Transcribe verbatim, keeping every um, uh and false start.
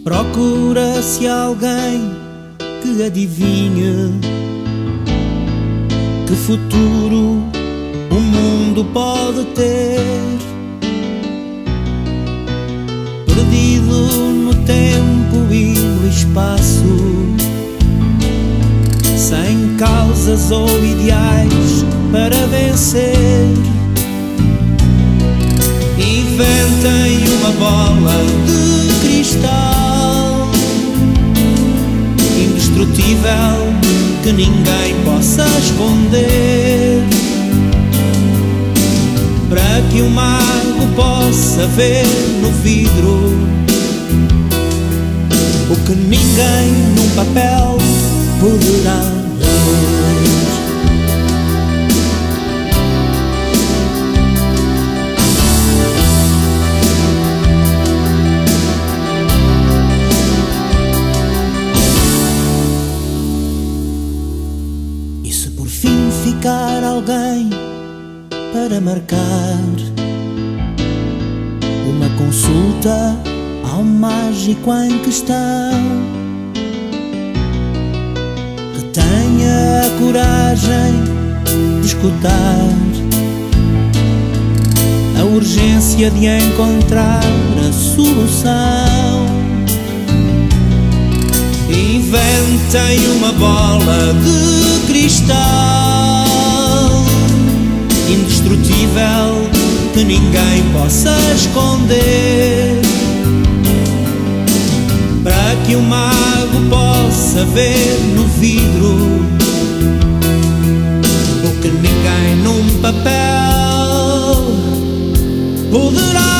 Procura-se alguém que adivinhe que futuro o mundo pode ter. Perdido no tempo e no espaço, sem causas ou ideais para vencer. Inventem uma bola de cristal indestrutível que ninguém possa esconder, para que o mago possa ver no vidro o que ninguém num papel poderá ler. E se por fim ficar alguém para marcar uma consulta ao mágico em questão, que tenha a coragem de escutar a urgência de encontrar a solução. Inventem uma bola de cristal indestrutível que ninguém possa esconder, para que o mago possa ver no vidro o que ninguém num papel poderá